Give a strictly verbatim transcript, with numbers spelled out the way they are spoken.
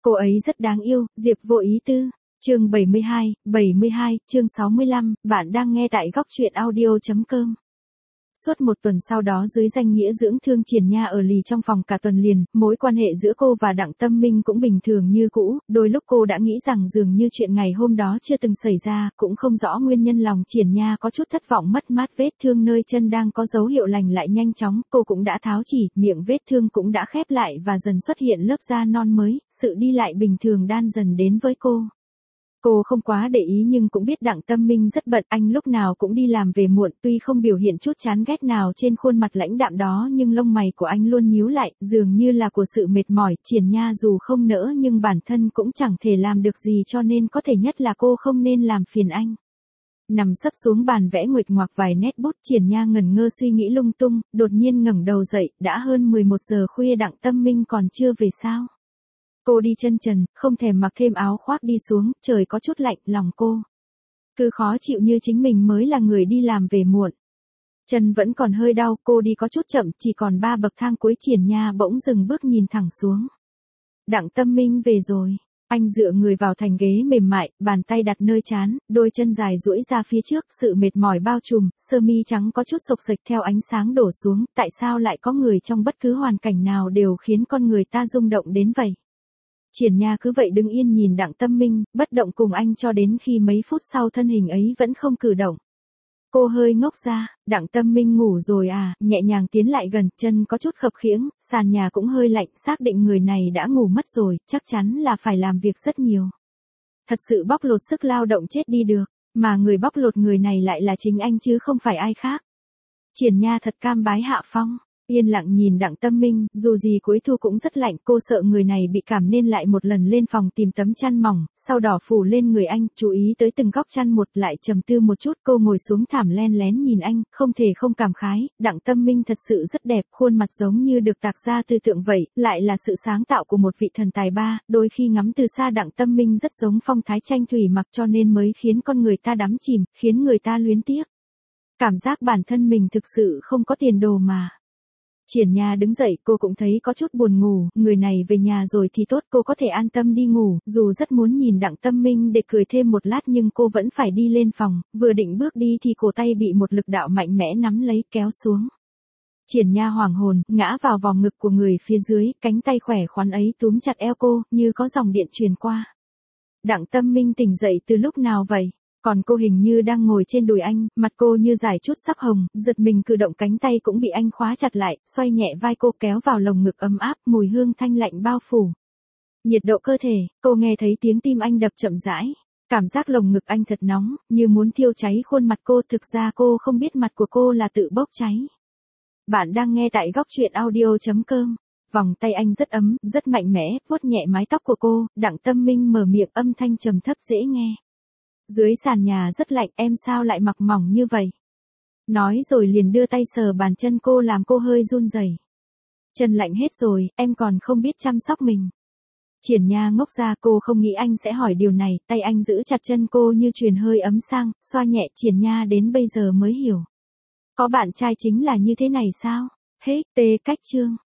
Cô ấy rất đáng yêu, Diệp Vô Ý Tư. Chương bảy mươi hai, bảy mươi hai, chương sáu mươi lăm, bạn đang nghe tại góc truyện audio.com. Suốt một tuần sau đó dưới danh nghĩa dưỡng thương Triển Nha ở lì trong phòng cả tuần liền, mối quan hệ giữa cô và Đặng Tâm Minh cũng bình thường như cũ, đôi lúc cô đã nghĩ rằng dường như chuyện ngày hôm đó chưa từng xảy ra, cũng không rõ nguyên nhân lòng Triển Nha có chút thất vọng mất mát vết thương nơi chân đang có dấu hiệu lành lại nhanh chóng, cô cũng đã tháo chỉ, miệng vết thương cũng đã khép lại và dần xuất hiện lớp da non mới, sự đi lại bình thường đan dần đến với cô. Cô không quá để ý nhưng cũng biết Đặng Tâm Minh rất bận, anh lúc nào cũng đi làm về muộn, tuy không biểu hiện chút chán ghét nào trên khuôn mặt lãnh đạm đó nhưng lông mày của anh luôn nhíu lại, dường như là của sự mệt mỏi. Triển Nha dù không nỡ nhưng bản thân cũng chẳng thể làm được gì cho nên có thể nhất là cô không nên làm phiền anh. Nằm sấp xuống bàn vẽ nguệch ngoạc vài nét bút, Triển Nha ngẩn ngơ suy nghĩ lung tung, đột nhiên ngẩng đầu dậy, đã hơn mười một giờ khuya Đặng Tâm Minh còn chưa về sao? Cô đi chân trần, không thèm mặc thêm áo khoác đi xuống, trời có chút lạnh, lòng cô cứ khó chịu như chính mình mới là người đi làm về muộn. Chân vẫn còn hơi đau, cô đi có chút chậm, chỉ còn ba bậc thang cuối. Triển Nha bỗng dừng bước nhìn thẳng xuống. Đặng Tâm Minh về rồi. Anh dựa người vào thành ghế mềm mại, bàn tay đặt nơi trán, đôi chân dài duỗi ra phía trước, sự mệt mỏi bao trùm, sơ mi trắng có chút xộc xệch theo ánh sáng đổ xuống, tại sao lại có người trong bất cứ hoàn cảnh nào đều khiến con người ta rung động đến vậy? Triển Nha cứ vậy đứng yên nhìn Đặng Tâm Minh, bất động cùng anh cho đến khi mấy phút sau thân hình ấy vẫn không cử động. Cô hơi ngốc ra, Đặng Tâm Minh ngủ rồi à, nhẹ nhàng tiến lại gần, chân có chút khập khiễng, sàn nhà cũng hơi lạnh, xác định người này đã ngủ mất rồi, chắc chắn là phải làm việc rất nhiều. Thật sự bóc lột sức lao động chết đi được, mà người bóc lột người này lại là chính anh chứ không phải ai khác. Triển Nha thật cam bái hạ phong. Yên lặng nhìn Đặng Tâm Minh, dù gì cuối thu cũng rất lạnh, cô sợ người này bị cảm nên lại một lần lên phòng tìm tấm chăn mỏng, sau đó phủ lên người anh, chú ý tới từng góc chăn một, lại trầm tư một chút, cô ngồi xuống thảm len lén nhìn anh, không thể không cảm khái, Đặng Tâm Minh thật sự rất đẹp, khuôn mặt giống như được tạc ra từ tượng vậy, lại là sự sáng tạo của một vị thần tài ba, đôi khi ngắm từ xa Đặng Tâm Minh rất giống phong thái tranh thủy mặc cho nên mới khiến con người ta đắm chìm, khiến người ta luyến tiếc. Cảm giác bản thân mình thực sự không có tiền đồ mà. Triển Nha đứng dậy, cô cũng thấy có chút buồn ngủ, người này về nhà rồi thì tốt, cô có thể an tâm đi ngủ, dù rất muốn nhìn Đặng Tâm Minh để cười thêm một lát nhưng cô vẫn phải đi lên phòng, vừa định bước đi thì cổ tay bị một lực đạo mạnh mẽ nắm lấy kéo xuống. Triển Nha hoảng hồn, ngã vào vòng ngực của người phía dưới, cánh tay khỏe khoắn ấy túm chặt eo cô, như có dòng điện truyền qua. Đặng Tâm Minh tỉnh dậy từ lúc nào vậy? Còn cô hình như đang ngồi trên đùi anh, mặt cô như giải chút sắc hồng, giật mình cử động cánh tay cũng bị anh khóa chặt lại, xoay nhẹ vai cô kéo vào lồng ngực ấm áp, mùi hương thanh lạnh bao phủ. Nhiệt độ cơ thể, cô nghe thấy tiếng tim anh đập chậm rãi. Cảm giác lồng ngực anh thật nóng, như muốn thiêu cháy khuôn mặt cô, thực ra cô không biết mặt của cô là tự bốc cháy. Bạn đang nghe tại góc truyện audio.com. Vòng tay anh rất ấm, rất mạnh mẽ, vuốt nhẹ mái tóc của cô, Đặng Tâm Minh mở miệng âm thanh trầm thấp dễ nghe. Dưới sàn nhà rất lạnh, em sao lại mặc mỏng như vậy? Nói rồi liền đưa tay sờ bàn chân cô làm cô hơi run rẩy. Chân lạnh hết rồi, em còn không biết chăm sóc mình. Triển Nha ngốc ra, cô không nghĩ anh sẽ hỏi điều này, tay anh giữ chặt chân cô như truyền hơi ấm sang, xoa nhẹ. Triển Nha đến bây giờ mới hiểu. Có bạn trai chính là như thế này sao? Hết tê cách chương.